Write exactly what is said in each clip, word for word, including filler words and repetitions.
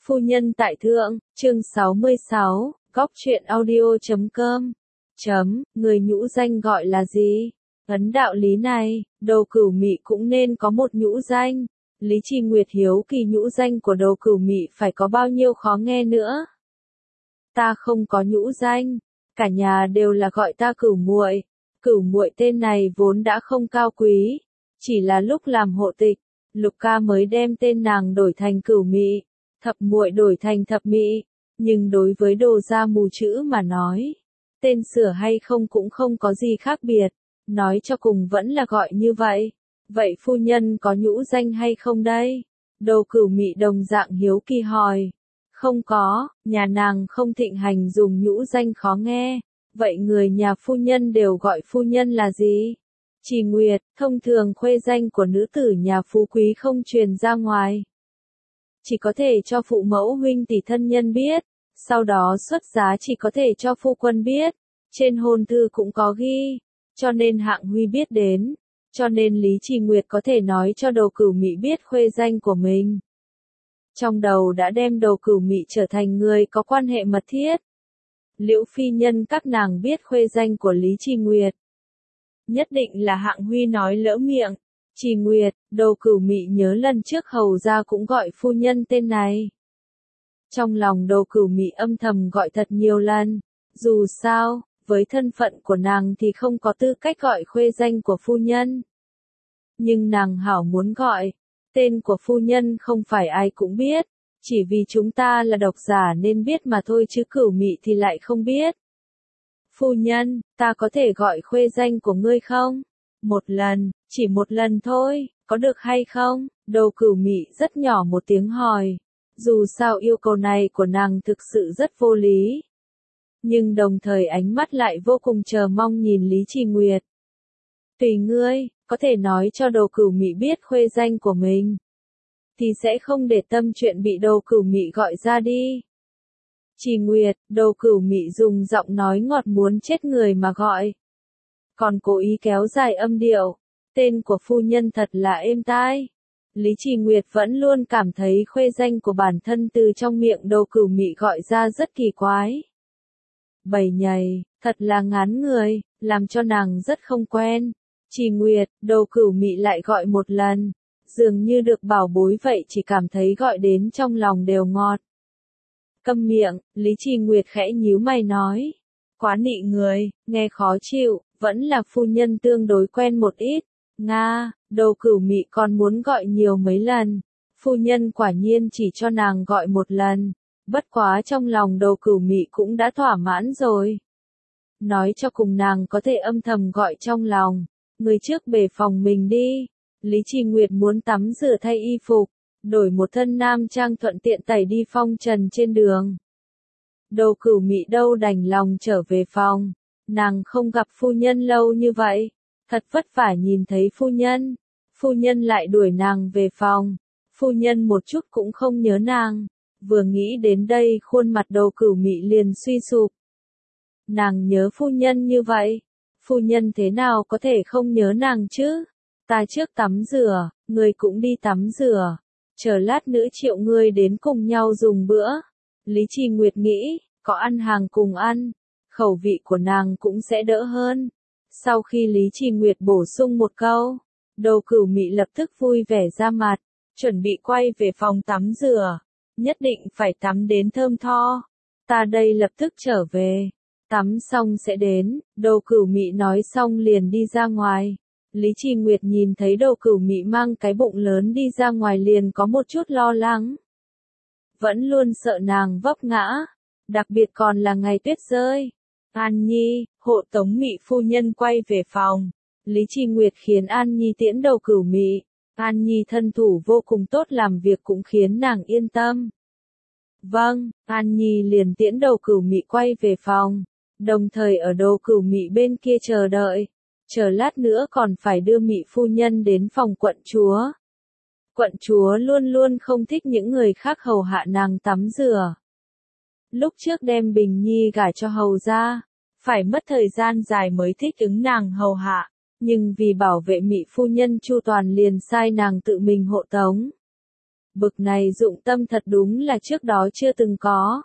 Phu nhân tại thượng, chương sáu mươi sáu, góc truyện audio chấm com. Chấm, người nhũ danh gọi là gì? Ấn đạo lý này, Đồ Cửu Mị cũng nên có một nhũ danh. Lý Trì Nguyệt hiếu kỳ nhũ danh của Đồ Cửu Mị phải có bao nhiêu khó nghe nữa. Ta không có nhũ danh, cả nhà đều là gọi ta Cửu muội. Cửu muội tên này vốn đã không cao quý, chỉ là lúc làm hộ tịch, Lục ca mới đem tên nàng đổi thành Cửu Mị, Thập muội đổi thành Thập Mị, nhưng đối với Đồ gia mù chữ mà nói, tên sửa hay không cũng không có gì khác biệt, nói cho cùng vẫn là gọi như vậy. Vậy phu nhân có nhũ danh hay không đây? Đồ Cửu Mị đồng dạng hiếu kỳ hỏi. Không có, nhà nàng không thịnh hành dùng nhũ danh khó nghe. Vậy người nhà phu nhân đều gọi phu nhân là gì? Trì Nguyệt, thông thường khuê danh của nữ tử nhà phú quý không truyền ra ngoài. Chỉ có thể cho phụ mẫu huynh tỷ thân nhân biết, sau đó xuất giá chỉ có thể cho phu quân biết, trên hôn thư cũng có ghi, cho nên Hạng Huy biết đến, cho nên Lý Trì Nguyệt có thể nói cho Đồ Cửu Mị biết khuê danh của mình. Trong đầu đã đem Đồ Cửu Mị trở thành người có quan hệ mật thiết. Liễu phi nhân các nàng biết khuê danh của Lý Trì Nguyệt. Nhất định là Hạng Huy nói lỡ miệng. Trì Nguyệt, Đồ Cửu Mị nhớ lần trước hầu gia cũng gọi phu nhân tên này. Trong lòng Đồ Cửu Mị âm thầm gọi thật nhiều lần, dù sao, với thân phận của nàng thì không có tư cách gọi khuê danh của phu nhân. Nhưng nàng hảo muốn gọi, tên của phu nhân không phải ai cũng biết, chỉ vì chúng ta là độc giả nên biết mà thôi chứ Cửu Mị thì lại không biết. Phu nhân, ta có thể gọi khuê danh của ngươi không? Một lần, chỉ một lần thôi, có được hay không? Đồ Cửu Mị rất nhỏ một tiếng hỏi. Dù sao yêu cầu này của nàng thực sự rất vô lý. Nhưng đồng thời ánh mắt lại vô cùng chờ mong nhìn Lý Trì Nguyệt. Tùy ngươi, có thể nói cho Đồ Cửu Mị biết khuê danh của mình. Thì sẽ không để tâm chuyện bị Đồ Cửu Mị gọi ra đi. Trì Nguyệt, Đồ Cửu Mị dùng giọng nói ngọt muốn chết người mà gọi. Còn cố ý kéo dài âm điệu. Tên của phu nhân thật là êm tai. Lý Trì Nguyệt vẫn luôn cảm thấy khuê danh của bản thân từ trong miệng Đồ Cửu Mị gọi ra rất kỳ quái. Bầy nhầy, thật là ngán người, làm cho nàng rất không quen. Trì Nguyệt, Đồ Cửu Mị lại gọi một lần, dường như được bảo bối vậy chỉ cảm thấy gọi đến trong lòng đều ngọt. Câm miệng, Lý Trì Nguyệt khẽ nhíu mày nói. Quá nị người, nghe khó chịu, vẫn là phu nhân tương đối quen một ít. Nga, Đồ Cửu Mị còn muốn gọi nhiều mấy lần. Phu nhân quả nhiên chỉ cho nàng gọi một lần. Bất quá trong lòng Đồ Cửu Mị cũng đã thỏa mãn rồi. Nói cho cùng nàng có thể âm thầm gọi trong lòng. Người trước bề phòng mình đi. Lý Trì Nguyệt muốn tắm rửa thay y phục, đổi một thân nam trang thuận tiện tẩy đi phong trần trên đường. Đồ Cửu Mị đâu đành lòng trở về phòng. Nàng không gặp phu nhân lâu như vậy. Thật vất vả nhìn thấy phu nhân. Phu nhân lại đuổi nàng về phòng. Phu nhân một chút cũng không nhớ nàng. Vừa nghĩ đến đây khuôn mặt Đồ Cửu Mị liền suy sụp. Nàng nhớ phu nhân như vậy. Phu nhân thế nào có thể không nhớ nàng chứ? Ta trước tắm rửa, ngươi cũng đi tắm rửa. Chờ lát nữa triệu ngươi đến cùng nhau dùng bữa. Lý Trì Nguyệt nghĩ, có ăn hàng cùng ăn. Khẩu vị của nàng cũng sẽ đỡ hơn. Sau khi Lý Trì Nguyệt bổ sung một câu, Đồ Cửu Mị lập tức vui vẻ ra mặt, chuẩn bị quay về phòng tắm rửa. Nhất định phải tắm đến thơm tho. Ta đây lập tức trở về. Tắm xong sẽ đến. Đồ Cửu Mị nói xong liền đi ra ngoài. Lý Trì Nguyệt nhìn thấy Đồ Cửu Mị mang cái bụng lớn đi ra ngoài liền có một chút lo lắng. Vẫn luôn sợ nàng vấp ngã. Đặc biệt còn là ngày tuyết rơi. An Nhi, hộ tống Mị phu nhân quay về phòng. Lý Trì Nguyệt khiến An Nhi tiễn Đồ Cửu Mị. An Nhi thân thủ vô cùng tốt làm việc cũng khiến nàng yên tâm. Vâng, An Nhi liền tiễn Đồ Cửu Mị quay về phòng. Đồng thời ở Đồ Cửu Mị bên kia chờ đợi. Chờ lát nữa còn phải đưa Mị phu nhân đến phòng quận chúa. Quận chúa luôn luôn không thích những người khác hầu hạ nàng tắm rửa. Lúc trước đem Bình Nhi gả cho hầu gia, phải mất thời gian dài mới thích ứng nàng hầu hạ, nhưng vì bảo vệ Mị phu nhân chu toàn liền sai nàng tự mình hộ tống. Bực này dụng tâm thật đúng là trước đó chưa từng có.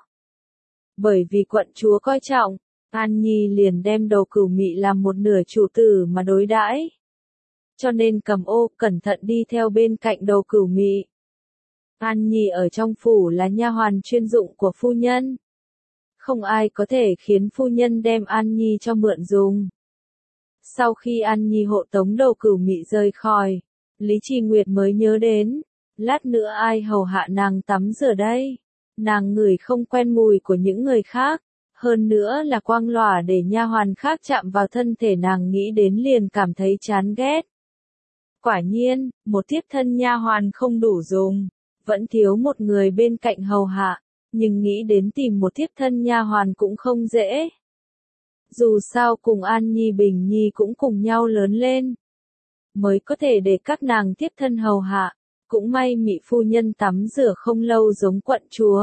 Bởi vì quận chúa coi trọng, An Nhi liền đem Đầu Cửu Mị làm một nửa chủ tử mà đối đãi. Cho nên Cầm Ô cẩn thận đi theo bên cạnh Đầu Cửu Mị. An Nhi ở trong phủ là nha hoàn chuyên dụng của phu nhân. Không ai có thể khiến phu nhân đem An Nhi cho mượn dùng. Sau khi An Nhi hộ tống Đầu Cửu Mị rời khỏi, Lý Trì Nguyệt mới nhớ đến, lát nữa ai hầu hạ nàng tắm rửa đây? Nàng ngửi không quen mùi của những người khác, hơn nữa là quang lòa để nha hoàn khác chạm vào thân thể nàng, nghĩ đến liền cảm thấy chán ghét. Quả nhiên, một tiếp thân nha hoàn không đủ dùng, vẫn thiếu một người bên cạnh hầu hạ, nhưng nghĩ đến tìm một tiếp thân nha hoàn cũng không dễ. Dù sao cùng An Nhi Bình Nhi cũng cùng nhau lớn lên, mới có thể để các nàng tiếp thân hầu hạ. Cũng may Mị phu nhân tắm rửa không lâu giống quận chúa.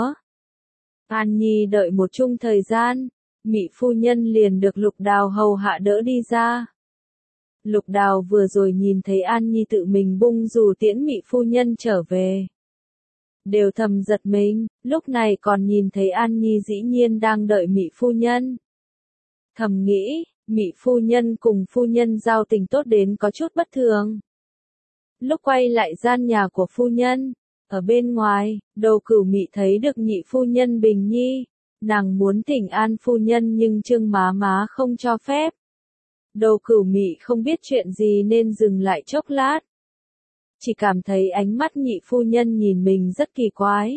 An Nhi đợi một chung thời gian, Mị phu nhân liền được Lục Đào hầu hạ đỡ đi ra. Lục Đào vừa rồi nhìn thấy An Nhi tự mình bung dù tiễn Mị phu nhân trở về, đều thầm giật mình, lúc này còn nhìn thấy An Nhi dĩ nhiên đang đợi Mị phu nhân. Thầm nghĩ, Mị phu nhân cùng phu nhân giao tình tốt đến có chút bất thường. Lúc quay lại gian nhà của phu nhân, ở bên ngoài, Đầu Cửu Mị thấy được nhị phu nhân Bình Nhi, nàng muốn thỉnh an phu nhân nhưng Trương má má không cho phép. Đầu Cửu Mị không biết chuyện gì nên dừng lại chốc lát. Chỉ cảm thấy ánh mắt nhị phu nhân nhìn mình rất kỳ quái.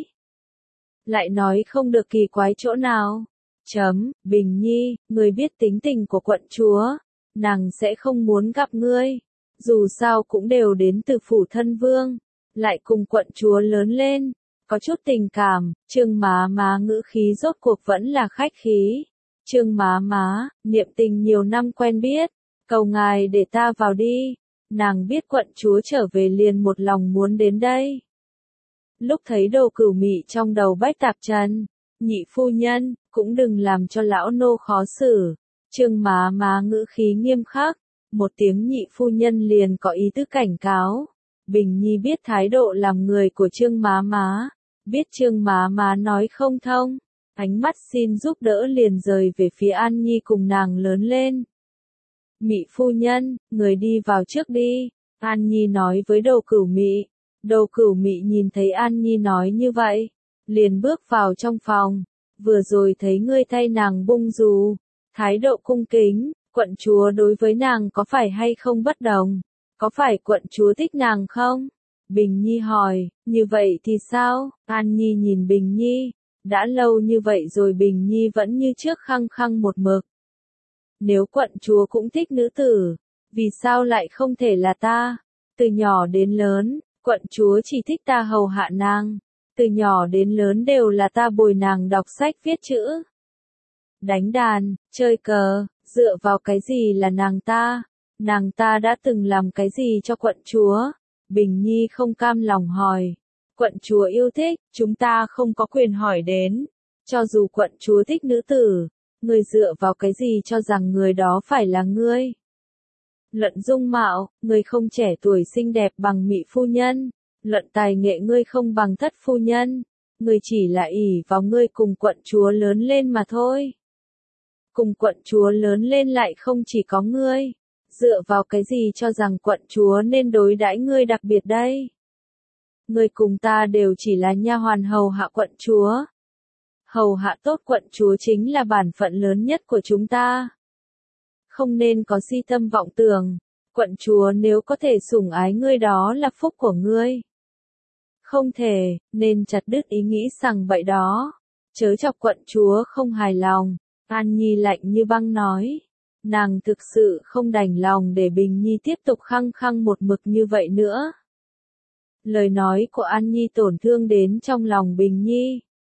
Lại nói không được kỳ quái chỗ nào. Chấm, Bình Nhi, người biết tính tình của quận chúa, nàng sẽ không muốn gặp ngươi. Dù sao cũng đều đến từ phủ thân vương, lại cùng quận chúa lớn lên, có chút tình cảm. Trương má má ngữ khí rốt cuộc vẫn là khách khí. Trương má má, niệm tình nhiều năm quen biết, cầu ngài để ta vào đi. Nàng biết quận chúa trở về liền một lòng muốn đến đây. Lúc thấy Đầu Cửu Mị trong đầu bách tạp trần, nhị phu nhân, cũng đừng làm cho lão nô khó xử. Trương má má ngữ khí nghiêm khắc. Một tiếng nhị phu nhân liền có ý tứ cảnh cáo. Bình Nhi biết thái độ làm người của Trương má má, biết Trương má má nói không thông, ánh mắt xin giúp đỡ liền rời về phía An Nhi cùng nàng lớn lên. Mị phu nhân, người đi vào trước đi, An Nhi nói với Đầu Cửu Mị. Đầu Cửu Mị nhìn thấy An Nhi nói như vậy, liền bước vào trong phòng, vừa rồi thấy ngươi thay nàng bung dù, thái độ cung kính. Quận chúa đối với nàng có phải hay không bất đồng? Có phải quận chúa thích nàng không? Bình Nhi hỏi, như vậy thì sao? An Nhi nhìn Bình Nhi, đã lâu như vậy rồi Bình Nhi vẫn như trước khăng khăng một mực. Nếu quận chúa cũng thích nữ tử, vì sao lại không thể là ta? Từ nhỏ đến lớn, quận chúa chỉ thích ta hầu hạ nàng. Từ nhỏ đến lớn đều là ta bồi nàng đọc sách viết chữ, đánh đàn, chơi cờ. Dựa vào cái gì là nàng ta? Nàng ta đã từng làm cái gì cho quận chúa? Bình Nhi không cam lòng hỏi. Quận chúa yêu thích, chúng ta không có quyền hỏi đến. Cho dù quận chúa thích nữ tử, người dựa vào cái gì cho rằng người đó phải là ngươi? Luận dung mạo, người không trẻ tuổi xinh đẹp bằng Mị phu nhân. Luận tài nghệ ngươi không bằng Thất phu nhân. Người chỉ là ỷ vào ngươi cùng quận chúa lớn lên mà thôi. Cùng quận chúa lớn lên lại không chỉ có ngươi. Dựa vào cái gì cho rằng quận chúa nên đối đãi ngươi đặc biệt đây? Ngươi cùng ta đều chỉ là nha hoàn hầu hạ quận chúa. Hầu hạ tốt quận chúa chính là bản phận lớn nhất của chúng ta. Không nên có si tâm vọng tưởng. Quận chúa nếu có thể sủng ái ngươi đó là phúc của ngươi. Không thể, nên chặt đứt ý nghĩ sằng bậy đó. Chớ chọc quận chúa không hài lòng. An Nhi lạnh như băng nói. Nàng thực sự không đành lòng để Bình Nhi tiếp tục khăng khăng một mực như vậy nữa. Lời nói của An Nhi tổn thương đến trong lòng Bình Nhi.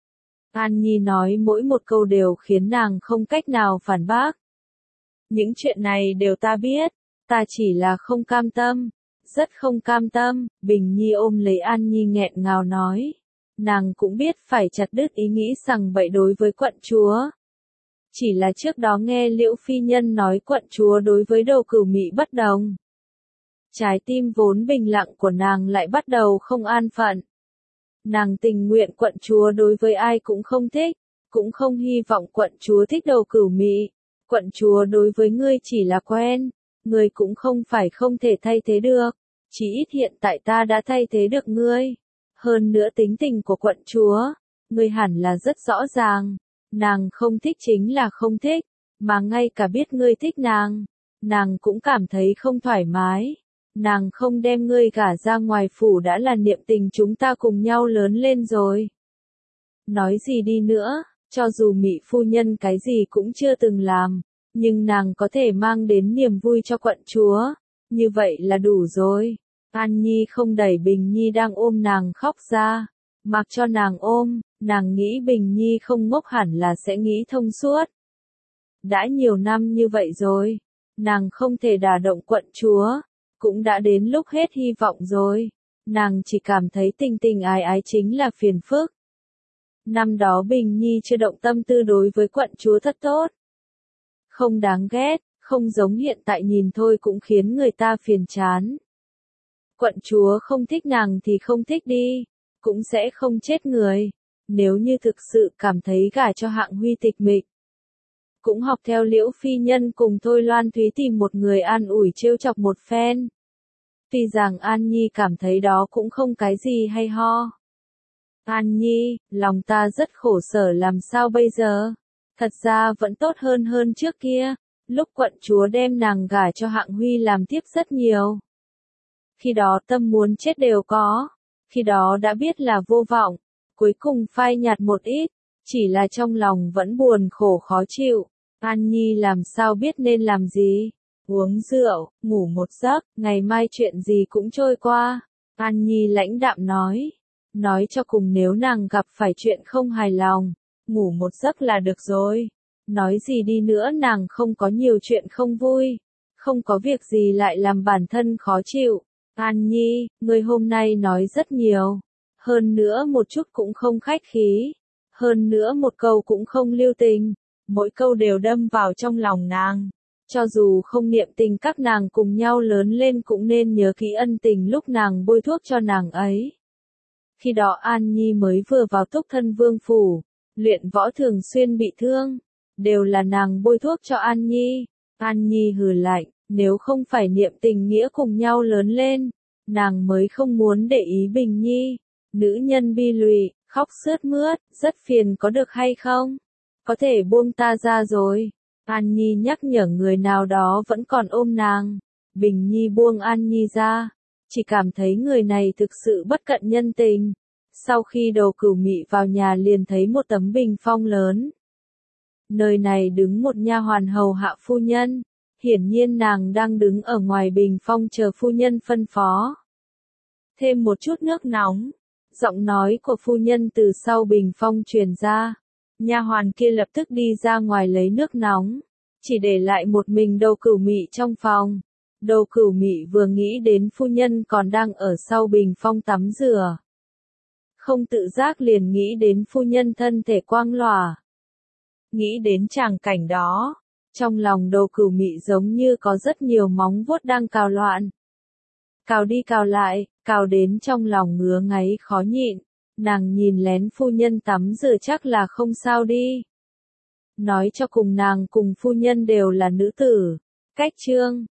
An Nhi nói mỗi một câu đều khiến nàng không cách nào phản bác. Những chuyện này đều ta biết, ta chỉ là không cam tâm, rất không cam tâm. Bình Nhi ôm lấy An Nhi nghẹn ngào nói. Nàng cũng biết phải chặt đứt ý nghĩ sằng bậy đối với quận chúa. Chỉ là trước đó nghe Liễu phi nhân nói quận chúa đối với Đầu Cửu Mị bất đồng. Trái tim vốn bình lặng của nàng lại bắt đầu không an phận. Nàng tình nguyện quận chúa đối với ai cũng không thích, cũng không hy vọng quận chúa thích Đầu Cửu Mị. Quận chúa đối với ngươi chỉ là quen, ngươi cũng không phải không thể thay thế được, chỉ ít hiện tại ta đã thay thế được ngươi. Hơn nữa tính tình của quận chúa, ngươi hẳn là rất rõ ràng, nàng không thích chính là không thích, mà ngay cả biết ngươi thích nàng, nàng cũng cảm thấy không thoải mái. Nàng không đem ngươi gả ra ngoài phủ đã là niệm tình chúng ta cùng nhau lớn lên rồi. Nói gì đi nữa, cho dù Mị phu nhân cái gì cũng chưa từng làm, nhưng nàng có thể mang đến niềm vui cho quận chúa, như vậy là đủ rồi. An Nhi không đẩy Bình Nhi đang ôm nàng khóc ra, mặc cho nàng ôm, nàng nghĩ Bình Nhi không ngốc hẳn là sẽ nghĩ thông suốt. Đã nhiều năm như vậy rồi, nàng không thể đả động quận chúa, cũng đã đến lúc hết hy vọng rồi, nàng chỉ cảm thấy tình tình ái ái chính là phiền phức. Năm đó Bình Nhi chưa động tâm tư đối với quận chúa thật tốt. Không đáng ghét, không giống hiện tại nhìn thôi cũng khiến người ta phiền chán. Quận chúa không thích nàng thì không thích đi, cũng sẽ không chết người. Nếu như thực sự cảm thấy gả cho Hạng Huy tịch mịch, cũng học theo Liễu phi nhân cùng Thôi Loan Thúy tìm một người an ủi trêu chọc một phen. Tuy rằng An Nhi cảm thấy đó cũng không cái gì hay ho. An Nhi, lòng ta rất khổ sở làm sao bây giờ? Thật ra vẫn tốt hơn hơn trước kia, lúc quận chúa đem nàng gả cho Hạng Huy làm tiếp rất nhiều. Khi đó tâm muốn chết đều có, khi đó đã biết là vô vọng, cuối cùng phai nhạt một ít, chỉ là trong lòng vẫn buồn khổ khó chịu. An Nhi làm sao biết nên làm gì? Uống rượu, ngủ một giấc, ngày mai chuyện gì cũng trôi qua. An Nhi lãnh đạm nói. Nói cho cùng nếu nàng gặp phải chuyện không hài lòng, ngủ một giấc là được rồi. Nói gì đi nữa nàng không có nhiều chuyện không vui, không có việc gì lại làm bản thân khó chịu. An Nhi, ngươi hôm nay nói rất nhiều, hơn nữa một chút cũng không khách khí, hơn nữa một câu cũng không lưu tình, mỗi câu đều đâm vào trong lòng nàng. Cho dù không niệm tình các nàng cùng nhau lớn lên cũng nên nhớ kỹ ân tình lúc nàng bôi thuốc cho nàng ấy. Khi đó An Nhi mới vừa vào Túc Thân Vương phủ, luyện võ thường xuyên bị thương, đều là nàng bôi thuốc cho An Nhi. An Nhi hừ lạnh, nếu không phải niệm tình nghĩa cùng nhau lớn lên, nàng mới không muốn để ý Bình Nhi. Nữ nhân bi lụy, khóc sướt mướt, rất phiền có được hay không? Có thể buông ta ra rồi. An Nhi nhắc nhở người nào đó vẫn còn ôm nàng. Bình Nhi buông An Nhi ra, chỉ cảm thấy người này thực sự bất cận nhân tình. Sau khi Đầu Cửu Mị vào nhà liền thấy một tấm bình phong lớn. Nơi này đứng một nha hoàn hầu hạ phu nhân, hiển nhiên nàng đang đứng ở ngoài bình phong chờ phu nhân phân phó. Thêm một chút nước nóng, giọng nói của phu nhân từ sau bình phong truyền ra. Nha hoàn kia lập tức đi ra ngoài lấy nước nóng, chỉ để lại một mình Đầu Cửu Mị trong phòng. Đầu Cửu Mị vừa nghĩ đến phu nhân còn đang ở sau bình phong tắm rửa, không tự giác liền nghĩ đến phu nhân thân thể quang lòa. Nghĩ đến tràng cảnh đó, trong lòng Đầu Cửu Mị giống như có rất nhiều móng vuốt đang cào loạn. Cào đi cào lại, cào đến trong lòng ngứa ngáy khó nhịn. Nàng nhìn lén phu nhân tắm rửa chắc là không sao đi. Nói cho cùng nàng cùng phu nhân đều là nữ tử. Cách chương